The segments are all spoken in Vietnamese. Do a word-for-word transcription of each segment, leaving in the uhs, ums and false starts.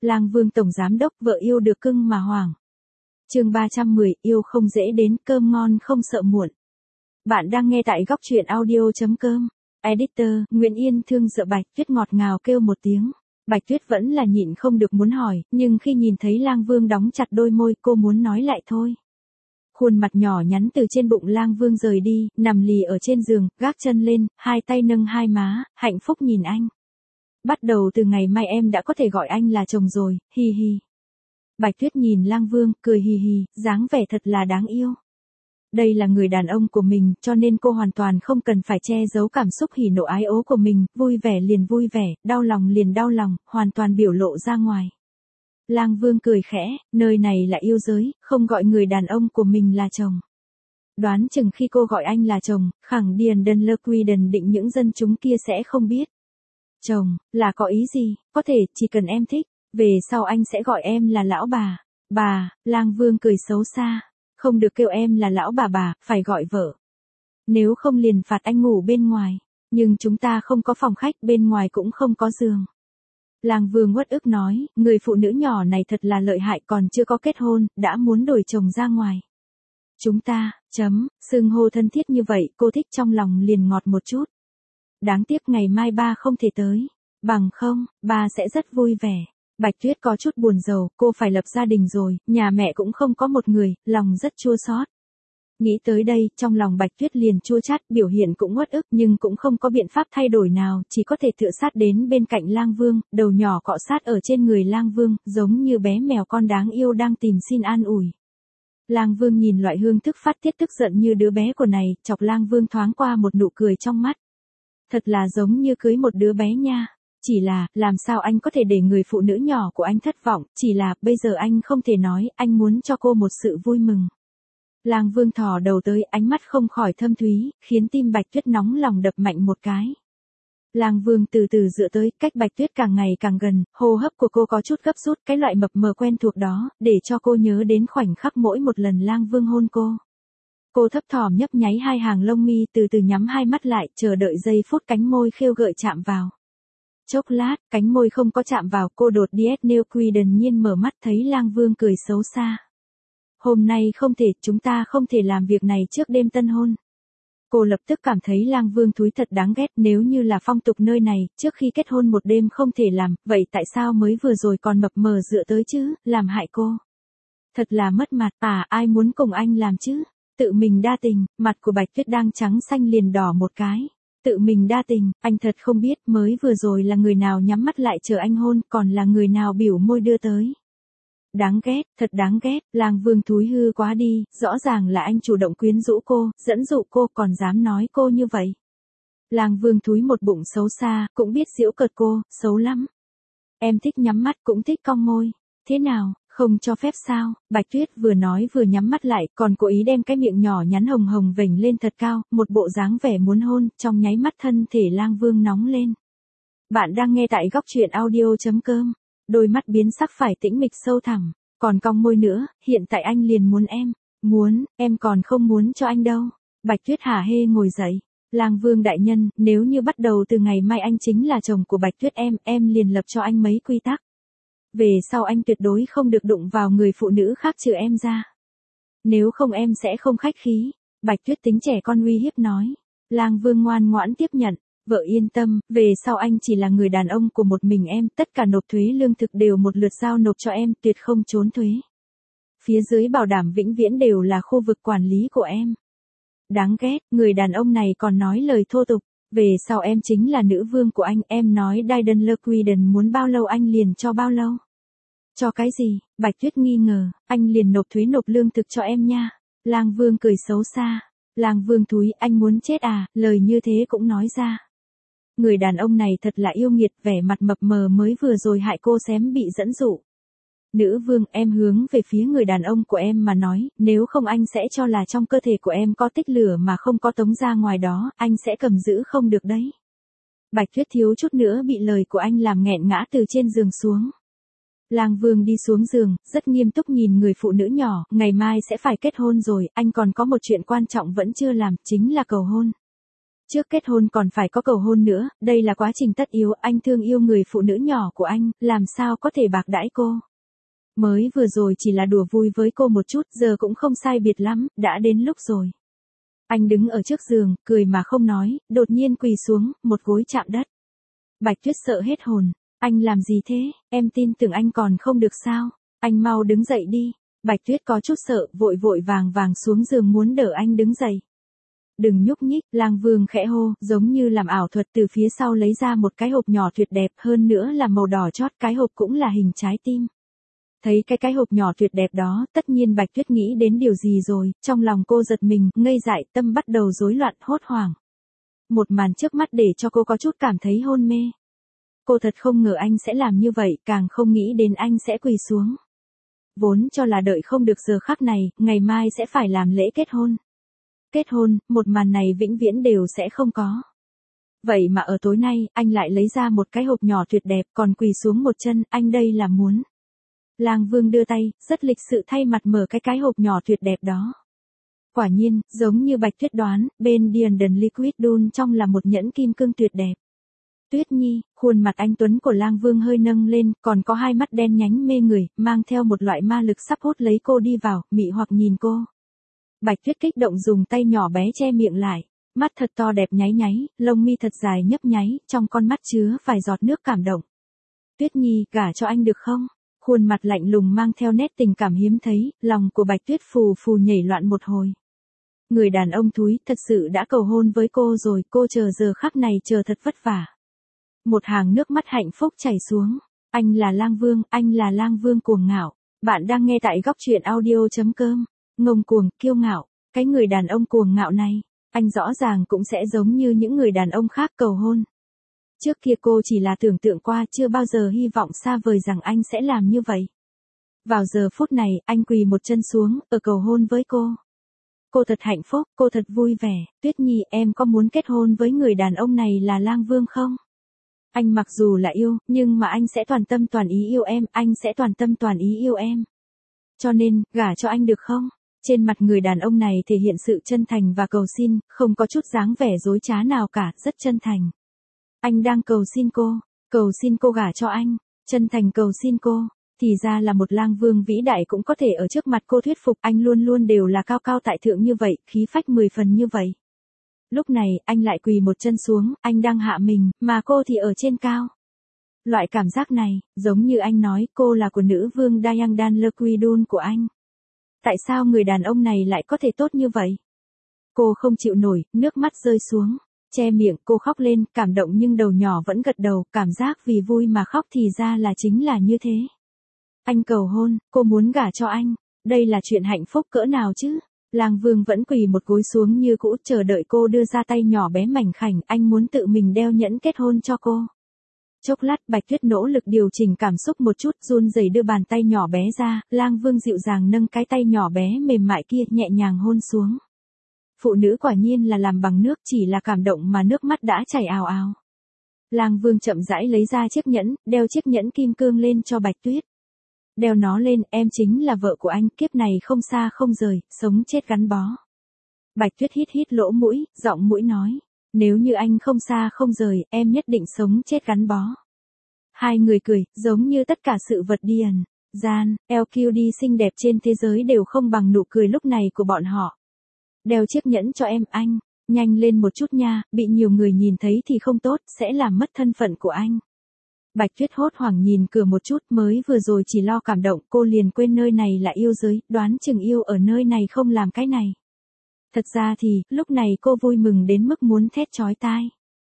Lang Vương tổng giám đốc, vợ yêu được cưng mà hoảng. Chương ba trăm mười, yêu không dễ đến, cơm ngon không sợ muộn. Bạn đang nghe tại góc truyện audio chấm com. Editor, Nguyễn Yên Thương dựa Bạch Tuyết ngọt ngào kêu một tiếng. Bạch Tuyết vẫn là nhịn không được muốn hỏi, nhưng khi nhìn thấy Lang Vương đóng chặt đôi môi, cô muốn nói lại thôi. Khuôn mặt nhỏ nhắn từ trên bụng Lang Vương rời đi, nằm lì ở trên giường, gác chân lên, hai tay nâng hai má, hạnh phúc nhìn anh. Bắt đầu từ ngày mai em đã có thể gọi anh là chồng rồi, hi hi. Bạch Tuyết nhìn Lang Vương, cười hì hì, dáng vẻ thật là đáng yêu. Đây là người đàn ông của mình, cho nên cô hoàn toàn không cần phải che giấu cảm xúc hỉ nộ ái ố của mình, vui vẻ liền vui vẻ, đau lòng liền đau lòng, hoàn toàn biểu lộ ra ngoài. Lang Vương cười khẽ, nơi này là yêu giới, không gọi người đàn ông của mình là chồng. Đoán chừng khi cô gọi anh là chồng, khẳng điền đần lơ quy đần định những dân chúng kia sẽ không biết. Chồng, là có ý gì, có thể, chỉ cần em thích, về sau anh sẽ gọi em là lão bà. Bà, Lang Vương cười xấu xa, không được kêu em là lão bà bà, phải gọi vợ. Nếu không liền phạt anh ngủ bên ngoài, nhưng chúng ta không có phòng khách, bên ngoài cũng không có giường. Lang Vương uất ức nói, người phụ nữ nhỏ này thật là lợi hại, còn chưa có kết hôn, đã muốn đổi chồng ra ngoài. Chúng ta, chấm, xưng hô thân thiết như vậy, cô thích trong lòng liền ngọt một chút. Đáng tiếc ngày mai ba không thể tới, bằng không, ba sẽ rất vui vẻ. Bạch Tuyết có chút buồn rầu, cô phải lập gia đình rồi, nhà mẹ cũng không có một người, lòng rất chua xót. Nghĩ tới đây, trong lòng Bạch Tuyết liền chua chát, biểu hiện cũng uất ức nhưng cũng không có biện pháp thay đổi nào, chỉ có thể tựa sát đến bên cạnh Lang Vương, đầu nhỏ cọ sát ở trên người Lang Vương, giống như bé mèo con đáng yêu đang tìm xin an ủi. Lang Vương nhìn loại hương thức phát tiết tức giận như đứa bé của này, chọc Lang Vương thoáng qua một nụ cười trong mắt. Thật là giống như cưới một đứa bé nha. Chỉ là, làm sao anh có thể để người phụ nữ nhỏ của anh thất vọng, chỉ là, bây giờ anh không thể nói, anh muốn cho cô một sự vui mừng. Lang Vương thò đầu tới, ánh mắt không khỏi thâm thúy, khiến tim Bạch Tuyết nóng lòng đập mạnh một cái. Lang Vương từ từ dựa tới, cách Bạch Tuyết càng ngày càng gần, hô hấp của cô có chút gấp rút, cái loại mập mờ quen thuộc đó, để cho cô nhớ đến khoảnh khắc mỗi một lần Lang Vương hôn cô. Cô thấp thỏm nhấp nháy hai hàng lông mi, từ từ nhắm hai mắt lại, chờ đợi giây phút cánh môi khêu gợi chạm vào. Chốc lát, cánh môi không có chạm vào, cô đột điếc nêu quy đần nhiên mở mắt thấy Lang Vương cười xấu xa. Hôm nay không thể, chúng ta không thể làm việc này trước đêm tân hôn. Cô lập tức cảm thấy Lang Vương thúi thật đáng ghét, nếu như là phong tục nơi này, trước khi kết hôn một đêm không thể làm, vậy tại sao mới vừa rồi còn mập mờ dựa tới chứ, làm hại cô. Thật là mất mặt, à ai muốn cùng anh làm chứ, tự mình đa tình, mặt của Bạch Tuyết đang trắng xanh liền đỏ một cái. Tự mình đa tình, anh thật không biết mới vừa rồi là người nào nhắm mắt lại chờ anh hôn, còn là người nào biểu môi đưa tới. Đáng ghét, thật đáng ghét, Lang Vương thúi hư quá đi, rõ ràng là anh chủ động quyến rũ cô, dẫn dụ cô, còn dám nói cô như vậy. Lang Vương thúi một bụng xấu xa, cũng biết giễu cợt cô, xấu lắm. Em thích nhắm mắt cũng thích cong môi, thế nào? Không cho phép sao? Bạch Tuyết vừa nói vừa nhắm mắt lại, còn cố ý đem cái miệng nhỏ nhắn hồng hồng vểnh lên thật cao, một bộ dáng vẻ muốn hôn, trong nháy mắt thân thể Lang Vương nóng lên. Bạn đang nghe tại góc truyện audio chấm com. Đôi mắt biến sắc phải tĩnh mịch sâu thẳm, còn cong môi nữa, hiện tại anh liền muốn em. Muốn, em còn không muốn cho anh đâu. Bạch Tuyết hả hê ngồi dậy. Lang Vương đại nhân, nếu như bắt đầu từ ngày mai anh chính là chồng của Bạch Tuyết em, em liền lập cho anh mấy quy tắc. Về sau anh tuyệt đối không được đụng vào người phụ nữ khác trừ em ra. Nếu không em sẽ không khách khí. Bạch Tuyết tính trẻ con uy hiếp nói. Lang Vương ngoan ngoãn tiếp nhận. Vợ yên tâm, về sau anh chỉ là người đàn ông của một mình em, tất cả nộp thuế lương thực đều một lượt giao nộp cho em, tuyệt không trốn thuế. Phía dưới bảo đảm vĩnh viễn đều là khu vực quản lý của em. Đáng ghét, người đàn ông này còn nói lời thô tục. Về sau em chính là nữ vương của anh, em nói Daiden Lequiden muốn bao lâu anh liền cho bao lâu. Cho cái gì? Bạch Tuyết nghi ngờ, anh liền nộp thuế nộp lương thực cho em nha. Lang Vương cười xấu xa. Lang Vương thúi, anh muốn chết à, lời như thế cũng nói ra. Người đàn ông này thật là yêu nghiệt, vẻ mặt mập mờ mới vừa rồi hại cô xém bị dẫn dụ. Nữ vương, em hướng về phía người đàn ông của em mà nói, nếu không anh sẽ cho là trong cơ thể của em có tích lửa mà không có tống ra ngoài đó, anh sẽ cầm giữ không được đấy. Bạch Tuyết thiếu chút nữa bị lời của anh làm nghẹn ngã từ trên giường xuống. Lang Vương đi xuống giường, rất nghiêm túc nhìn người phụ nữ nhỏ, ngày mai sẽ phải kết hôn rồi, anh còn có một chuyện quan trọng vẫn chưa làm, chính là cầu hôn. Trước kết hôn còn phải có cầu hôn nữa, đây là quá trình tất yếu, anh thương yêu người phụ nữ nhỏ của anh, làm sao có thể bạc đãi cô. Mới vừa rồi chỉ là đùa vui với cô một chút, giờ cũng không sai biệt lắm, đã đến lúc rồi. Anh đứng ở trước giường, cười mà không nói, đột nhiên quỳ xuống, một gối chạm đất. Bạch Tuyết sợ hết hồn, anh làm gì thế, em tin tưởng anh còn không được sao, anh mau đứng dậy đi. Bạch Tuyết có chút sợ, vội vội vàng vàng xuống giường muốn đỡ anh đứng dậy. Đừng nhúc nhích, Lang Vương khẽ hô, giống như làm ảo thuật từ phía sau lấy ra một cái hộp nhỏ tuyệt đẹp, hơn nữa là màu đỏ chót, cái hộp cũng là hình trái tim. Thấy cái cái hộp nhỏ tuyệt đẹp đó, tất nhiên Bạch Tuyết nghĩ đến điều gì rồi, trong lòng cô giật mình, ngây dại, tâm bắt đầu rối loạn, hốt hoảng. Một màn trước mắt để cho cô có chút cảm thấy hôn mê. Cô thật không ngờ anh sẽ làm như vậy, càng không nghĩ đến anh sẽ quỳ xuống. Vốn cho là đợi không được giờ khắc này, ngày mai sẽ phải làm lễ kết hôn. Kết hôn, một màn này vĩnh viễn đều sẽ không có. Vậy mà ở tối nay, anh lại lấy ra một cái hộp nhỏ tuyệt đẹp, còn quỳ xuống một chân, anh đây là muốn. Lang Vương đưa tay, rất lịch sự thay mặt mở cái cái hộp nhỏ tuyệt đẹp đó. Quả nhiên, giống như Bạch Tuyết đoán, bên Diamond Liquid Dun trong là một nhẫn kim cương tuyệt đẹp. Tuyết Nhi, khuôn mặt anh tuấn của Lang Vương hơi nâng lên, còn có hai mắt đen nhánh mê người, mang theo một loại ma lực sắp hút lấy cô đi vào, mị hoặc nhìn cô. Bạch Tuyết kích động dùng tay nhỏ bé che miệng lại, mắt thật to đẹp nháy nháy, lông mi thật dài nhấp nháy, trong con mắt chứa vài giọt nước cảm động. Tuyết Nhi, gả cho anh được không? Khuôn mặt lạnh lùng mang theo nét tình cảm hiếm thấy, lòng của Bạch Tuyết phù phù nhảy loạn một hồi. Người đàn ông thúi thật sự đã cầu hôn với cô rồi, cô chờ giờ khắc này chờ thật vất vả. Một hàng nước mắt hạnh phúc chảy xuống. Anh là Lang Vương, anh là Lang Vương cuồng ngạo. Bạn đang nghe tại góc truyện audio.com. Ngông cuồng, kiêu ngạo, cái người đàn ông cuồng ngạo này, anh rõ ràng cũng sẽ giống như những người đàn ông khác cầu hôn. Trước kia cô chỉ là tưởng tượng qua, chưa bao giờ hy vọng xa vời rằng anh sẽ làm như vậy. Vào giờ phút này, anh quỳ một chân xuống, ở cầu hôn với cô. Cô thật hạnh phúc, cô thật vui vẻ. Tuyết Nhi, em có muốn kết hôn với người đàn ông này là Lang Vương không? Anh mặc dù là yêu, nhưng mà anh sẽ toàn tâm toàn ý yêu em, anh sẽ toàn tâm toàn ý yêu em. Cho nên, gả cho anh được không? Trên mặt người đàn ông này thể hiện sự chân thành và cầu xin, không có chút dáng vẻ dối trá nào cả, rất chân thành. Anh đang cầu xin cô, cầu xin cô gả cho anh, chân thành cầu xin cô, thì ra là một Lang Vương vĩ đại cũng có thể ở trước mặt cô thuyết phục, anh luôn luôn đều là cao cao tại thượng như vậy, khí phách mười phần như vậy. Lúc này, anh lại quỳ một chân xuống, anh đang hạ mình, mà cô thì ở trên cao. Loại cảm giác này, giống như anh nói, cô là của nữ vương Diamond Liquid Dun của anh. Tại sao người đàn ông này lại có thể tốt như vậy? Cô không chịu nổi, nước mắt rơi xuống, che miệng, cô khóc lên, cảm động nhưng đầu nhỏ vẫn gật đầu, cảm giác vì vui mà khóc thì ra là chính là như thế. Anh cầu hôn, cô muốn gả cho anh, đây là chuyện hạnh phúc cỡ nào chứ? Lang Vương vẫn quỳ một gối xuống như cũ, chờ đợi cô đưa ra tay nhỏ bé mảnh khảnh, anh muốn tự mình đeo nhẫn kết hôn cho cô. Chốc lát, Bạch Tuyết nỗ lực điều chỉnh cảm xúc một chút, run rẩy đưa bàn tay nhỏ bé ra, Lang Vương dịu dàng nâng cái tay nhỏ bé mềm mại kia, nhẹ nhàng hôn xuống. Phụ nữ quả nhiên là làm bằng nước, chỉ là cảm động mà nước mắt đã chảy ào ào. Lang Vương chậm rãi lấy ra chiếc nhẫn, đeo chiếc nhẫn kim cương lên cho Bạch Tuyết. Đeo nó lên, em chính là vợ của anh, kiếp này không xa không rời, sống chết gắn bó. Bạch Tuyết hít hít lỗ mũi, giọng mũi nói. Nếu như anh không xa không rời, em nhất định sống chết gắn bó. Hai người cười, giống như tất cả sự vật điền, gian, lờ quy đê xinh đẹp trên thế giới đều không bằng nụ cười lúc này của bọn họ. Đeo chiếc nhẫn cho em, anh, nhanh lên một chút nha, bị nhiều người nhìn thấy thì không tốt, sẽ làm mất thân phận của anh. Bạch Tuyết hốt hoảng nhìn cửa một chút, mới vừa rồi chỉ lo cảm động, cô liền quên nơi này là yêu giới, đoán chừng yêu ở nơi này không làm cái này. Thật ra thì, lúc này cô vui mừng đến mức muốn thét chói tai.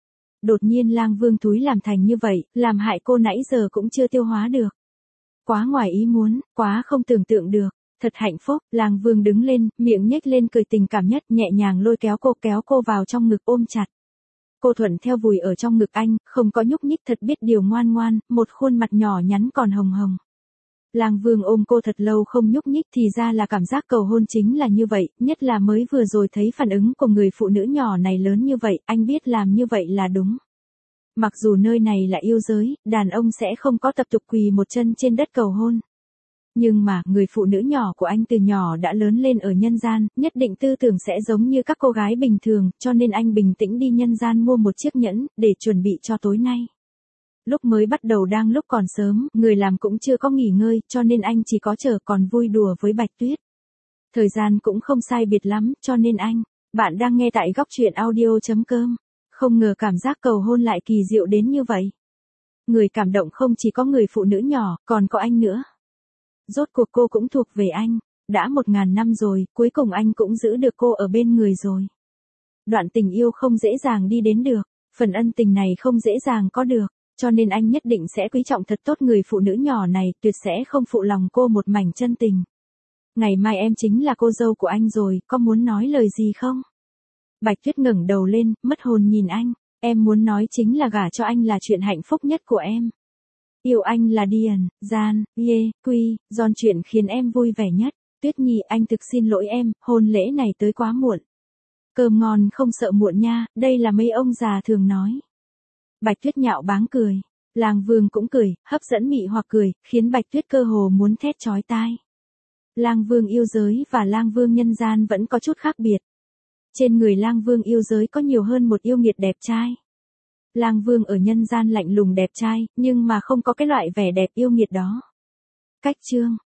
Đột nhiên Lang Vương thúi làm thành như vậy, làm hại cô nãy giờ cũng chưa tiêu hóa được. Quá ngoài ý muốn, quá không tưởng tượng được. Thật hạnh phúc, Lang Vương đứng lên, miệng nhếch lên cười tình cảm nhất, nhẹ nhàng lôi kéo cô, kéo cô vào trong ngực ôm chặt. Cô thuận theo vùi ở trong ngực anh, không có nhúc nhích, thật biết điều, ngoan ngoan, một khuôn mặt nhỏ nhắn còn hồng hồng. Lang Vương ôm cô thật lâu không nhúc nhích, thì ra là cảm giác cầu hôn chính là như vậy, nhất là mới vừa rồi thấy phản ứng của người phụ nữ nhỏ này lớn như vậy, anh biết làm như vậy là đúng. Mặc dù nơi này là yêu giới, đàn ông sẽ không có tập tục quỳ một chân trên đất cầu hôn. Nhưng mà, người phụ nữ nhỏ của anh từ nhỏ đã lớn lên ở nhân gian, nhất định tư tưởng sẽ giống như các cô gái bình thường, cho nên anh bình tĩnh đi nhân gian mua một chiếc nhẫn, để chuẩn bị cho tối nay. Lúc mới bắt đầu đang lúc còn sớm, người làm cũng chưa có nghỉ ngơi, cho nên anh chỉ có chờ còn vui đùa với Bạch Tuyết. Thời gian cũng không sai biệt lắm, cho nên anh, bạn đang nghe tại góc truyện audio chấm com. Không ngờ cảm giác cầu hôn lại kỳ diệu đến như vậy. Người cảm động không chỉ có người phụ nữ nhỏ, còn có anh nữa. Rốt cuộc cô cũng thuộc về anh. Đã một ngàn năm rồi, cuối cùng anh cũng giữ được cô ở bên người rồi. Đoạn tình yêu không dễ dàng đi đến được. Phần ân tình này không dễ dàng có được. Cho nên anh nhất định sẽ quý trọng thật tốt người phụ nữ nhỏ này, tuyệt sẽ không phụ lòng cô một mảnh chân tình. Ngày mai em chính là cô dâu của anh rồi, có muốn nói lời gì không? Bạch Tuyết ngẩng đầu lên, mất hồn nhìn anh. Em muốn nói chính là gả cho anh là chuyện hạnh phúc nhất của em. Yêu anh là điền, gian, yê, quy, giòn chuyện khiến em vui vẻ nhất. Tuyết Nhi, anh thực xin lỗi em, hôn lễ này tới quá muộn. Cơm ngon không sợ muộn nha, đây là mấy ông già thường nói. Bạch Tuyết nhạo báng cười. Lang Vương cũng cười, hấp dẫn mị hoặc cười, khiến Bạch Tuyết cơ hồ muốn thét chói tai. Lang Vương yêu giới và Lang Vương nhân gian vẫn có chút khác biệt. Trên người Lang Vương yêu giới có nhiều hơn một yêu nghiệt đẹp trai. Lang Vương ở nhân gian lạnh lùng đẹp trai, nhưng mà không có cái loại vẻ đẹp yêu nghiệt đó. Cách chương